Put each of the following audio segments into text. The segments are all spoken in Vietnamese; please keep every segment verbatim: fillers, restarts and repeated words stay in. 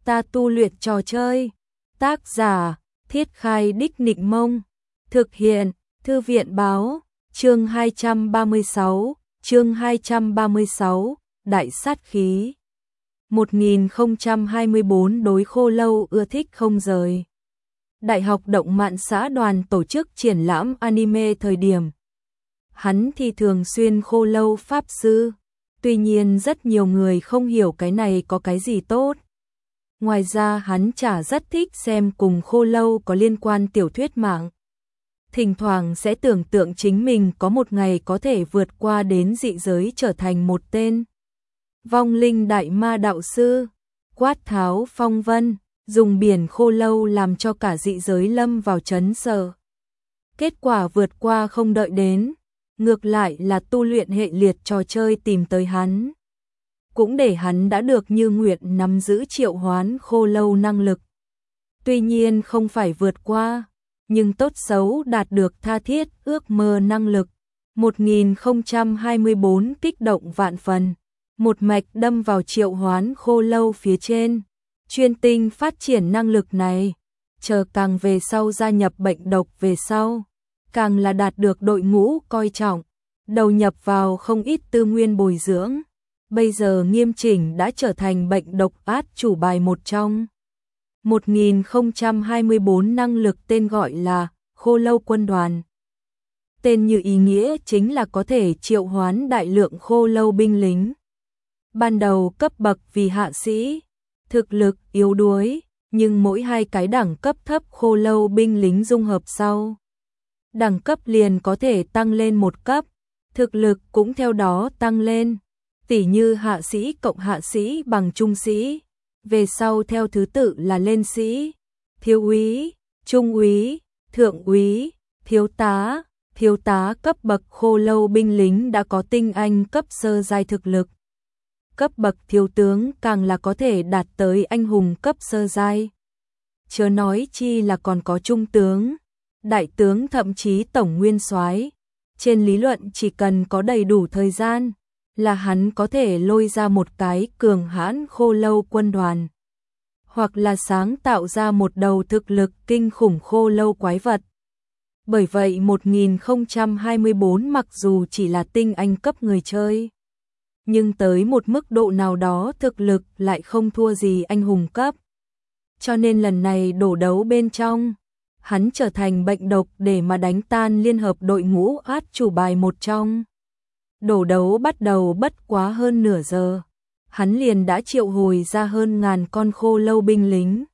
Ta tu luyện trò chơi. Tác giả, Thiết Khai Đích Nịnh Mông. Thực hiện, Thư viện Báo. Chương hai trăm ba mươi sáu, chương hai trăm ba mươi sáu, Đại sát khí. một nghìn không trăm hai mươi bốn đối Khô Lâu ưa thích không rời. Đại học Động Mạn xã đoàn tổ chức triển lãm anime thời điểm. Hắn thì thường xuyên Khô Lâu pháp sư. Tuy nhiên rất nhiều người không hiểu cái này có cái gì tốt. Ngoài ra hắn chả rất thích xem cùng Khô Lâu có liên quan tiểu thuyết mạng. Thỉnh thoảng sẽ tưởng tượng chính mình có một ngày có thể vượt qua đến dị giới trở thành một tên vong linh đại ma đạo sư, quát tháo phong vân, dùng biển Khô Lâu làm cho cả dị giới lâm vào chấn sợ. Kết quả vượt qua không đợi đến, ngược lại là tu luyện hệ liệt trò chơi tìm tới hắn. Cũng để hắn đã được như nguyện nắm giữ triệu hoán Khô Lâu năng lực. Tuy nhiên không phải vượt qua, nhưng tốt xấu đạt được tha thiết ước mơ năng lực. một nghìn không trăm hai mươi bốn kích động vạn phần, một mạch đâm vào triệu hoán Khô Lâu phía trên, chuyên tinh phát triển năng lực này, chờ càng về sau gia nhập bệnh độc về sau, càng là đạt được đội ngũ coi trọng, đầu nhập vào không ít tư nguyên bồi dưỡng, bây giờ nghiêm chỉnh đã trở thành bệnh độc át chủ bài một trong. một nghìn không trăm hai mươi bốn năng lực tên gọi là Khô Lâu quân đoàn. Tên như ý nghĩa chính là có thể triệu hoán đại lượng Khô Lâu binh lính. Ban đầu cấp bậc vì hạ sĩ, thực lực yếu đuối, nhưng mỗi hai cái đẳng cấp thấp Khô Lâu binh lính dung hợp sau, đẳng cấp liền có thể tăng lên một cấp, thực lực cũng theo đó tăng lên. Tỉ như hạ sĩ cộng hạ sĩ bằng trung sĩ, về sau theo thứ tự là lên sĩ, thiếu úy, trung úy, thượng úy, thiếu tá. Thiếu tá cấp bậc Khô Lâu binh lính đã có tinh anh cấp sơ giai thực lực. Cấp bậc thiếu tướng càng là có thể đạt tới anh hùng cấp sơ giai. Chớ nói chi là còn có trung tướng, đại tướng thậm chí tổng nguyên soái. Trên lý luận chỉ cần có đầy đủ thời gian là hắn có thể lôi ra một cái cường hãn Khô Lâu quân đoàn, hoặc là sáng tạo ra một đầu thực lực kinh khủng Khô Lâu quái vật. Bởi vậy một nghìn không trăm hai mươi bốn mặc dù chỉ là tinh anh cấp người chơi, nhưng tới một mức độ nào đó thực lực lại không thua gì anh hùng cấp. Cho nên lần này đổ đấu bên trong, hắn trở thành bệnh độc để mà đánh tan liên hợp đội ngũ át chủ bài một trong. Đổ đấu bắt đầu bất quá hơn nửa giờ, hắn liền đã triệu hồi ra hơn ngàn con Khô Lâu binh lính.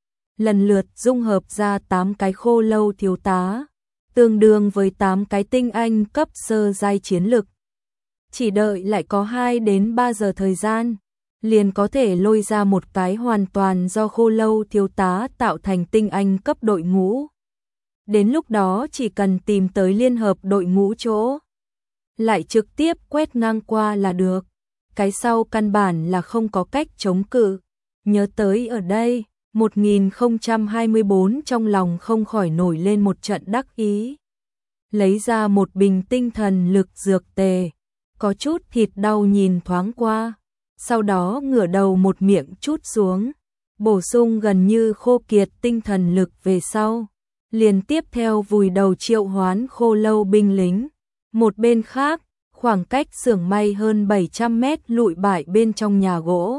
Lần lượt dung hợp ra tám cái Khô Lâu thiếu tá, tương đương với tám cái tinh anh cấp sơ giai chiến lực. Chỉ đợi lại có hai đến ba giờ thời gian, liền có thể lôi ra một cái hoàn toàn do Khô Lâu thiếu tá tạo thành tinh anh cấp đội ngũ. Đến lúc đó chỉ cần tìm tới liên hợp đội ngũ chỗ, lại trực tiếp quét ngang qua là được. Cái sau căn bản là không có cách chống cự. Nhớ tới ở đây, một nghìn không trăm hai mươi bốn trong lòng không khỏi nổi lên một trận đắc ý. Lấy ra một bình tinh thần lực dược tề, có chút thịt đau nhìn thoáng qua, sau đó ngửa đầu một miệng chút xuống, bổ sung gần như khô kiệt tinh thần lực về sau, liền tiếp theo vùi đầu triệu hoán Khô Lâu binh lính. Một bên khác, khoảng cách xưởng may hơn bảy trăm mét lụi bại bên trong nhà gỗ.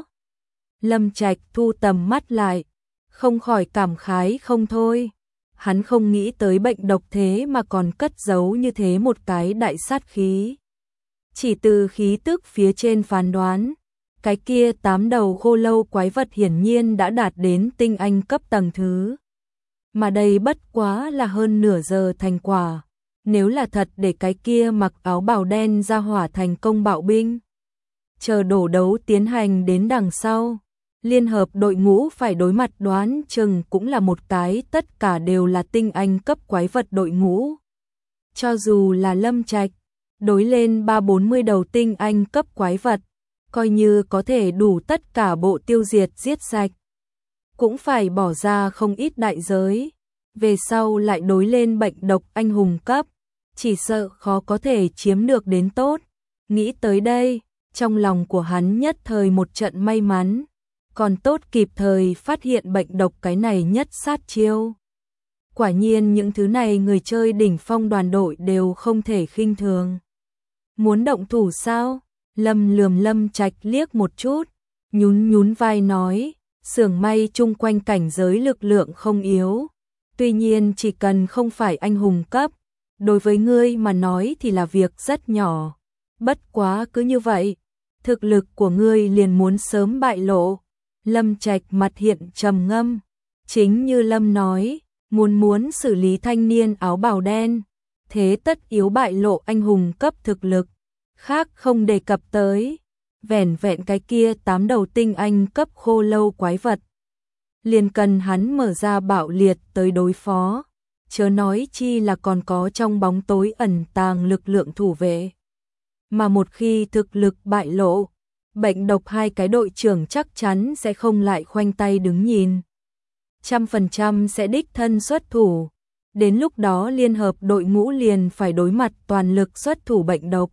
Lâm Trạch thu tầm mắt lại, không khỏi cảm khái không thôi. Hắn không nghĩ tới bệnh độc thế mà còn cất giấu như thế một cái đại sát khí. Chỉ từ khí tức phía trên phán đoán, cái kia tám đầu Khô Lâu quái vật hiển nhiên đã đạt đến tinh anh cấp tầng thứ. Mà đây bất quá là hơn nửa giờ thành quả. Nếu là thật để cái kia mặc áo bào đen ra hỏa thành công bạo binh, chờ đổ đấu tiến hành đến đằng sau, liên hợp đội ngũ phải đối mặt đoán chừng cũng là một cái tất cả đều là tinh anh cấp quái vật đội ngũ. Cho dù là Lâm Trạch đối lên ba bốn mươi đầu tinh anh cấp quái vật, coi như có thể đủ tất cả bộ tiêu diệt giết sạch, cũng phải bỏ ra không ít đại giới. Về sau lại đối lên bệnh độc anh hùng cấp, chỉ sợ khó có thể chiếm được đến tốt. Nghĩ tới đây, trong lòng của hắn nhất thời một trận may mắn, còn tốt kịp thời phát hiện bệnh độc, cái này nhất sát chiêu. Quả nhiên những thứ này người chơi đỉnh phong đoàn đội đều không thể khinh thường. Muốn động thủ sao? Lâm lườm Lâm Trạch liếc một chút, nhún nhún vai nói, xưởng may chung quanh cảnh giới lực lượng không yếu. Tuy nhiên chỉ cần không phải anh hùng cấp, đối với ngươi mà nói thì là việc rất nhỏ. Bất quá cứ như vậy, thực lực của ngươi liền muốn sớm bại lộ. Lâm Trạch mặt hiện trầm ngâm, chính như Lâm nói, muốn muốn xử lý thanh niên áo bào đen, thế tất yếu bại lộ anh hùng cấp thực lực, khác không đề cập tới. Vẻn vẹn cái kia tám đầu tinh anh cấp khô lâu quái vật, liền cần hắn mở ra bạo liệt tới đối phó, chớ nói chi là còn có trong bóng tối ẩn tàng lực lượng thủ vệ. Mà một khi thực lực bại lộ, bệnh độc hai cái đội trưởng chắc chắn sẽ không lại khoanh tay đứng nhìn. Trăm phần trăm sẽ đích thân xuất thủ, đến lúc đó liên hợp đội ngũ liền phải đối mặt toàn lực xuất thủ bệnh độc.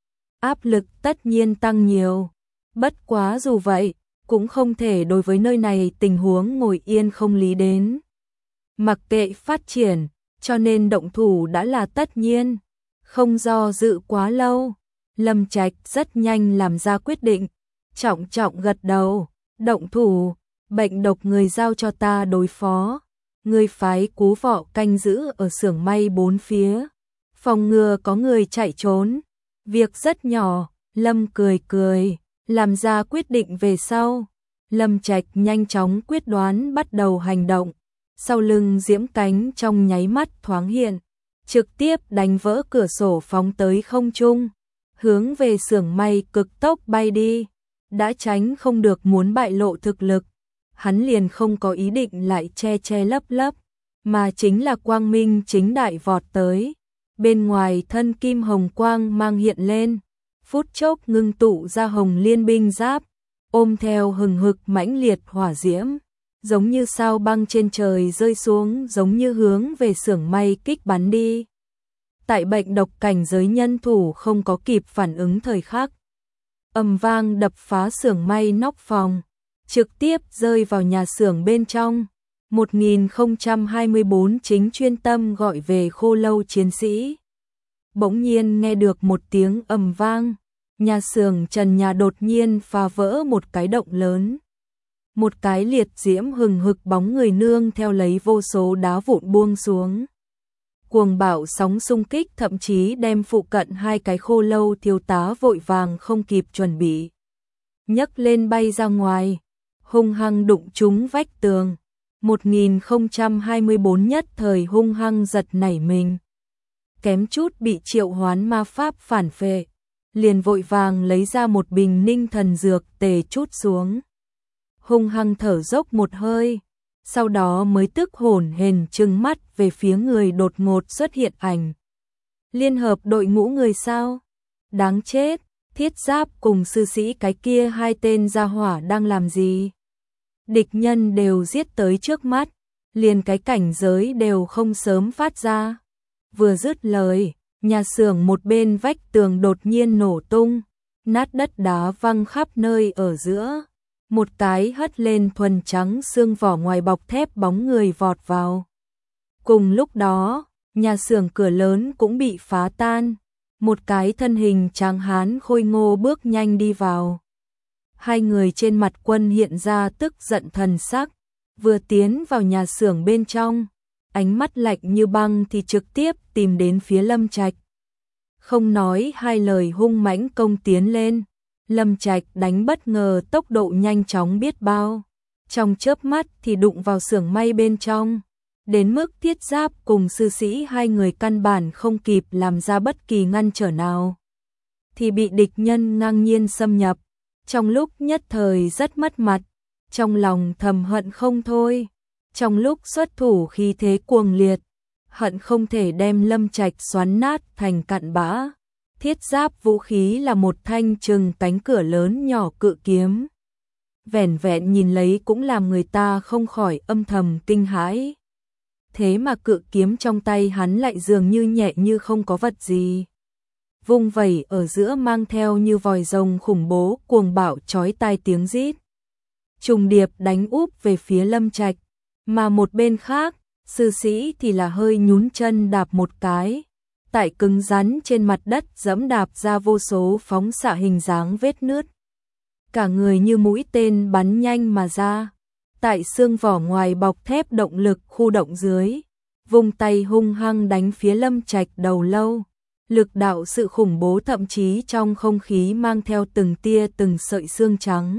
Áp lực tất nhiên tăng nhiều, bất quá dù vậy, cũng không thể đối với nơi này tình huống ngồi yên không lý đến. Mặc kệ phát triển, cho nên động thủ đã là tất nhiên, không do dự quá lâu. Lâm Trạch rất nhanh làm ra quyết định, trọng trọng gật đầu, động thủ, bệnh độc người giao cho ta đối phó. Người phái Cú Vọ canh giữ ở xưởng may bốn phía, phòng ngừa có người chạy trốn. Việc rất nhỏ, Lâm cười cười, làm ra quyết định về sau. Lâm Trạch nhanh chóng quyết đoán bắt đầu hành động, sau lưng diễm cánh trong nháy mắt thoáng hiện, trực tiếp đánh vỡ cửa sổ phóng tới không trung, hướng về xưởng may cực tốc bay đi. Đã tránh không được muốn bại lộ thực lực, hắn liền không có ý định lại che che lấp lấp, mà chính là quang minh chính đại vọt tới. Bên ngoài thân kim hồng quang mang hiện lên, phút chốc ngưng tụ ra hồng liên binh giáp, ôm theo hừng hực mãnh liệt hỏa diễm, giống như sao băng trên trời rơi xuống, giống như hướng về xưởng may kích bắn đi. Tại bệnh độc cảnh giới nhân thủ không có kịp phản ứng thời khắc, ầm vang đập phá xưởng may nóc phòng, trực tiếp rơi vào nhà xưởng bên trong. một nghìn không trăm hai mươi bốn chính chuyên tâm gọi về khô lâu chiến sĩ. Bỗng nhiên nghe được một tiếng ầm vang, nhà xưởng trần nhà đột nhiên phá vỡ một cái động lớn. Một cái liệt diễm hừng hực bóng người nương theo lấy vô số đá vụn buông xuống. Cuồng bạo sóng xung kích thậm chí đem phụ cận hai cái khô lâu thiếu tá vội vàng không kịp chuẩn bị, nhấc lên bay ra ngoài, hung hăng đụng trúng vách tường. một nghìn không trăm hai mươi bốn nhất thời hung hăng giật nảy mình, kém chút bị triệu hoán ma pháp phản phệ, liền vội vàng lấy ra một bình ninh thần dược tề chút xuống, hung hăng thở dốc một hơi, sau đó mới tức hổn hển trừng mắt về phía người đột ngột xuất hiện ảnh. Liên hợp đội ngũ người sao? Đáng chết, thiết giáp cùng sư sĩ cái kia hai tên gia hỏa đang làm gì? Địch nhân đều giết tới trước mắt, liền cái cảnh giới đều không sớm phát ra. Vừa dứt lời, nhà xưởng một bên vách tường đột nhiên nổ tung, nát đất đá văng khắp nơi ở giữa. Một cái hất lên thuần trắng xương vỏ ngoài bọc thép bóng người vọt vào. Cùng lúc đó, nhà xưởng cửa lớn cũng bị phá tan. Một cái thân hình tráng hán khôi ngô bước nhanh đi vào. Hai người trên mặt quân hiện ra tức giận thần sắc, vừa tiến vào nhà xưởng bên trong, ánh mắt lạnh như băng thì trực tiếp tìm đến phía Lâm Trạch. Không nói hai lời hung mãnh công tiến lên. Lâm Trạch đánh bất ngờ tốc độ nhanh chóng biết bao, trong chớp mắt thì đụng vào xưởng may bên trong, đến mức thiết giáp cùng sư sĩ hai người căn bản không kịp làm ra bất kỳ ngăn trở nào, thì bị địch nhân ngang nhiên xâm nhập. Trong lúc nhất thời rất mất mặt, trong lòng thầm hận không thôi, trong lúc xuất thủ khí thế cuồng liệt, hận không thể đem Lâm Trạch xoắn nát thành cặn bã. Thiết giáp vũ khí là một thanh chừng cánh cửa lớn nhỏ cự kiếm. Vẻn vẹn nhìn lấy cũng làm người ta không khỏi âm thầm kinh hãi. Thế mà cự kiếm trong tay hắn lại dường như nhẹ như không có vật gì. Vung vẩy ở giữa mang theo như vòi rồng khủng bố cuồng bạo chói tai tiếng rít. trùng điệp đánh úp về phía Lâm Trạch, mà một bên khác, sư sĩ thì là hơi nhún chân đạp một cái, tại cứng rắn trên mặt đất giẫm đạp ra vô số phóng xạ hình dáng vết nứt. Cả người như mũi tên bắn nhanh mà ra, tại xương vỏ ngoài bọc thép động lực khu động dưới, vung tay hung hăng đánh phía Lâm Trạch đầu lâu. Lực đạo sự khủng bố thậm chí trong không khí mang theo từng tia từng sợi xương trắng.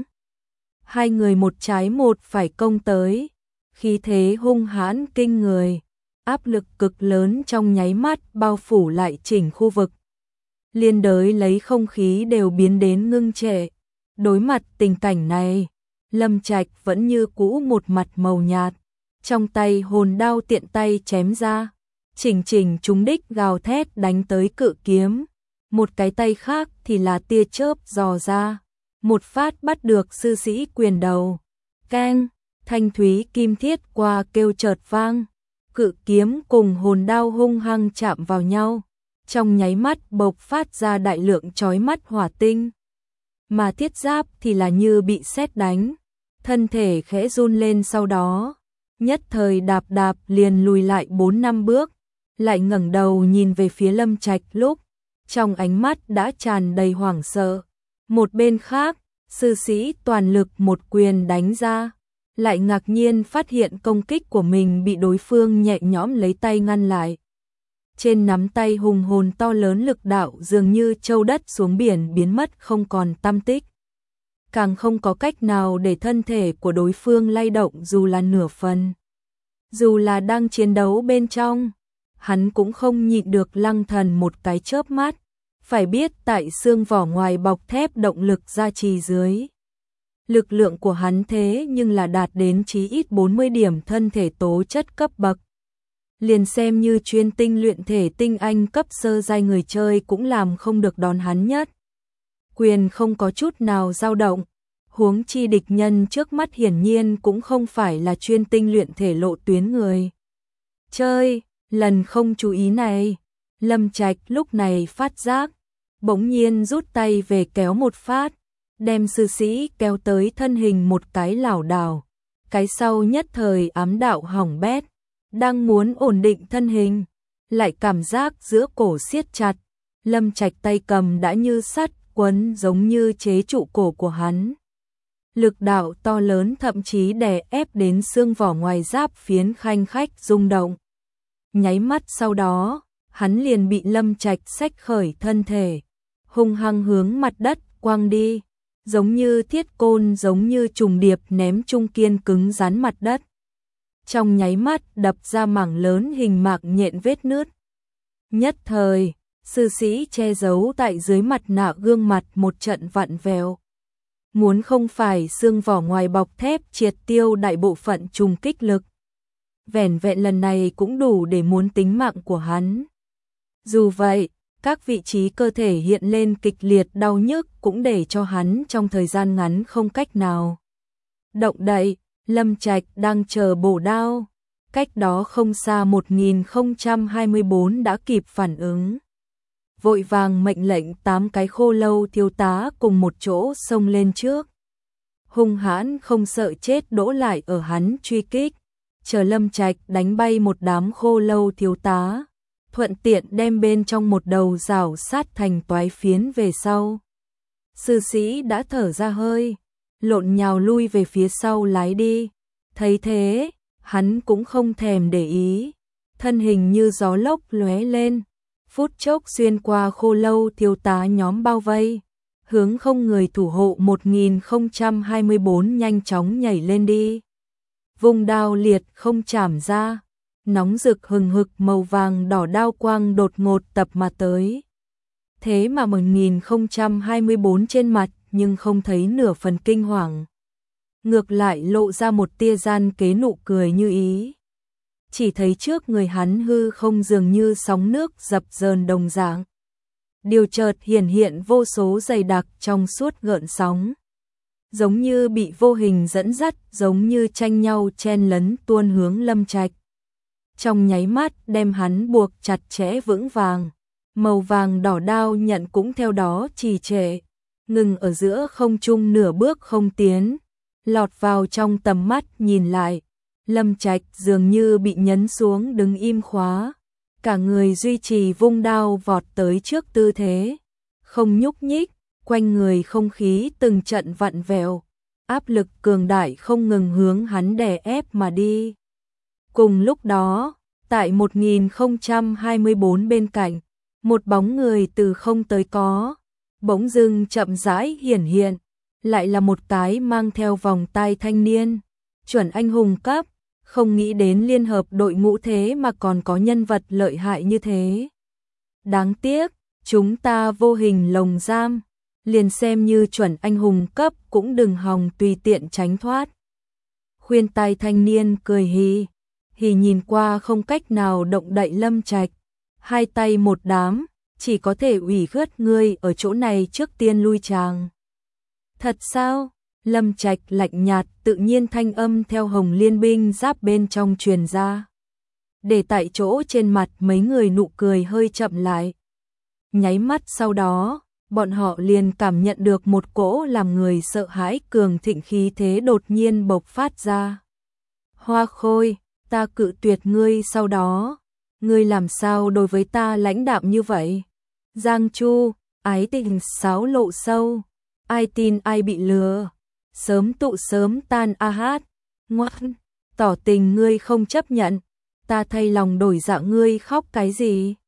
Hai người một trái một phải công tới, khí thế hung hãn kinh người, áp lực cực lớn trong nháy mắt bao phủ lại chỉnh khu vực. Liên đới lấy không khí đều biến đến ngưng trệ. Đối mặt tình cảnh này, Lâm Trạch vẫn như cũ một mặt màu nhạt, trong tay hồn đao tiện tay chém ra, chỉnh chỉnh trúng đích gào thét đánh tới cự kiếm, một cái tay khác thì là tia chớp dò ra, một phát bắt được sư sĩ quyền đầu. Keng, thanh thúy kim thiết qua kêu chợt vang, cự kiếm cùng hồn đao hung hăng chạm vào nhau, trong nháy mắt bộc phát ra đại lượng chói mắt hỏa tinh. Mà thiết giáp thì là như bị sét đánh, thân thể khẽ run lên, sau đó nhất thời đạp đạp liền lùi lại bốn năm bước, lại ngẩng đầu nhìn về phía Lâm Trạch lúc, trong ánh mắt đã tràn đầy hoảng sợ. Một bên khác, sư sĩ toàn lực một quyền đánh ra, lại ngạc nhiên phát hiện công kích của mình bị đối phương nhẹ nhõm lấy tay ngăn lại. Trên nắm tay hùng hồn to lớn lực đạo dường như châu đất xuống biển biến mất không còn tăm tích. Càng không có cách nào để thân thể của đối phương lay động dù là nửa phần. Dù là đang chiến đấu bên trong, hắn cũng không nhịn được lăng thần một cái chớp mắt. Phải biết tại xương vỏ ngoài bọc thép động lực gia trì dưới, lực lượng của hắn thế nhưng là đạt đến chí ít bốn mươi điểm thân thể tố chất cấp bậc. Liền xem như chuyên tinh luyện thể tinh anh cấp sơ giai người chơi cũng làm không được đón hắn nhất. Quyền không có chút nào dao động, huống chi địch nhân trước mắt hiển nhiên cũng không phải là chuyên tinh luyện thể lộ tuyến người chơi. Lần không chú ý này, Lâm Trạch lúc này phát giác, bỗng nhiên rút tay về kéo một phát, đem sư sĩ kéo tới thân hình một cái lảo đảo, cái sau nhất thời ám đạo hỏng bét, đang muốn ổn định thân hình, lại cảm giác giữa cổ siết chặt, Lâm Trạch tay cầm đã như sắt quấn giống như chế trụ cổ của hắn. Lực đạo to lớn thậm chí đè ép đến xương vỏ ngoài giáp phiến khanh khách rung động. Nháy mắt sau đó, hắn liền bị Lâm Trạch xách khởi thân thể, hung hăng hướng mặt đất quăng đi, giống như thiết côn giống như trùng điệp ném trung kiên cứng rắn mặt đất. Trong nháy mắt đập ra mảng lớn hình mạc nhện vết nứt. Nhất thời, sư sĩ che giấu tại dưới mặt nạ gương mặt một trận vặn vẹo. Muốn không phải xương vỏ ngoài bọc thép triệt tiêu đại bộ phận trùng kích lực, vẻn vẹn lần này cũng đủ để muốn tính mạng của hắn. Dù vậy, các vị trí cơ thể hiện lên kịch liệt đau nhức cũng để cho hắn trong thời gian ngắn không cách nào động đậy. Lâm Trạch đang chờ bổ đao, cách đó không xa một nghìn không trăm hai mươi bốn đã kịp phản ứng. Vội vàng mệnh lệnh tám cái khô lâu thiếu tá cùng một chỗ xông lên trước. Hung hãn không sợ chết đỗ lại ở hắn truy kích, chờ Lâm Trạch đánh bay một đám khô lâu thiếu tá, thuận tiện đem bên trong một đầu rào sát thành toái phiến về sau. Sư sĩ đã thở ra hơi, lộn nhào lui về phía sau lái đi. Thấy thế, hắn cũng không thèm để ý, thân hình như gió lốc lóe lên, phút chốc xuyên qua khô lâu thiếu tá nhóm bao vây, hướng không người thủ hộ một nghìn không trăm hai mươi bốn nhanh chóng nhảy lên đi. Vùng đao liệt không chảm ra, nóng rực hừng hực màu vàng đỏ đao quang đột ngột tập mà tới. Thế mà một nghìn không trăm hai mươi bốn trên mặt nhưng không thấy nửa phần kinh hoàng. Ngược lại lộ ra một tia gian kế nụ cười như ý. Chỉ thấy trước người hắn hư không dường như sóng nước dập dờn đồng dạng. Điều chợt hiển hiện vô số dày đặc trong suốt gợn sóng. Giống như bị vô hình dẫn dắt, giống như tranh nhau chen lấn tuôn hướng Lâm Trạch. Trong nháy mắt đem hắn buộc chặt chẽ vững vàng. Màu vàng đỏ đao nhận cũng theo đó trì trệ, ngừng ở giữa không trung nửa bước không tiến. lọt vào trong tầm mắt nhìn lại. Lâm Trạch dường như bị nhấn xuống đứng im khóa, cả người duy trì vung đao vọt tới trước tư thế, không nhúc nhích, quanh người không khí từng trận vặn vẹo, áp lực cường đại không ngừng hướng hắn đè ép mà đi. Cùng lúc đó, tại một nghìn không trăm hai mươi bốn bên cạnh, một bóng người từ không tới có, bỗng dưng chậm rãi hiển hiện, lại là một cái mang theo vòng tai thanh niên, chuẩn anh hùng cấp, không nghĩ đến liên hợp đội ngũ thế mà còn có nhân vật lợi hại như thế. Đáng tiếc, chúng ta vô hình lồng giam, liền xem như chuẩn anh hùng cấp cũng đừng hòng tùy tiện tránh thoát. Khuyên tai thanh niên cười hì, hì nhìn qua không cách nào động đậy Lâm Trạch, hai tay một đám, chỉ có thể ủy khuất ngươi ở chỗ này trước tiên lui tràng. Thật sao? Lâm Trạch lạnh nhạt, tự nhiên thanh âm theo Hồng Liên binh giáp bên trong truyền ra. Để tại chỗ trên mặt mấy người nụ cười hơi chậm lại. Nháy mắt sau đó, bọn họ liền cảm nhận được một cỗ làm người sợ hãi cường thịnh khí thế đột nhiên bộc phát ra. Hoa Khôi, ta cự tuyệt ngươi sau đó, ngươi làm sao đối với ta lãnh đạm như vậy? Giang Chu, ái tình sáo lộ sâu, ai tin ai bị lừa, sớm tụ sớm tan a hát, ngoan, tỏ tình ngươi không chấp nhận, ta thay lòng đổi dạ ngươi khóc cái gì?